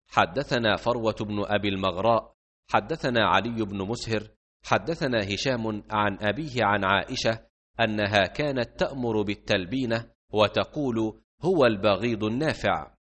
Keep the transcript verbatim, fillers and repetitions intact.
حدثنا فروة بن أبي المغراء حدثنا علي بن مسهر حدثنا هشام عن أبيه عن عائشة أنها كانت تأمر بالتلبينة وتقول: هو البغيض النافع.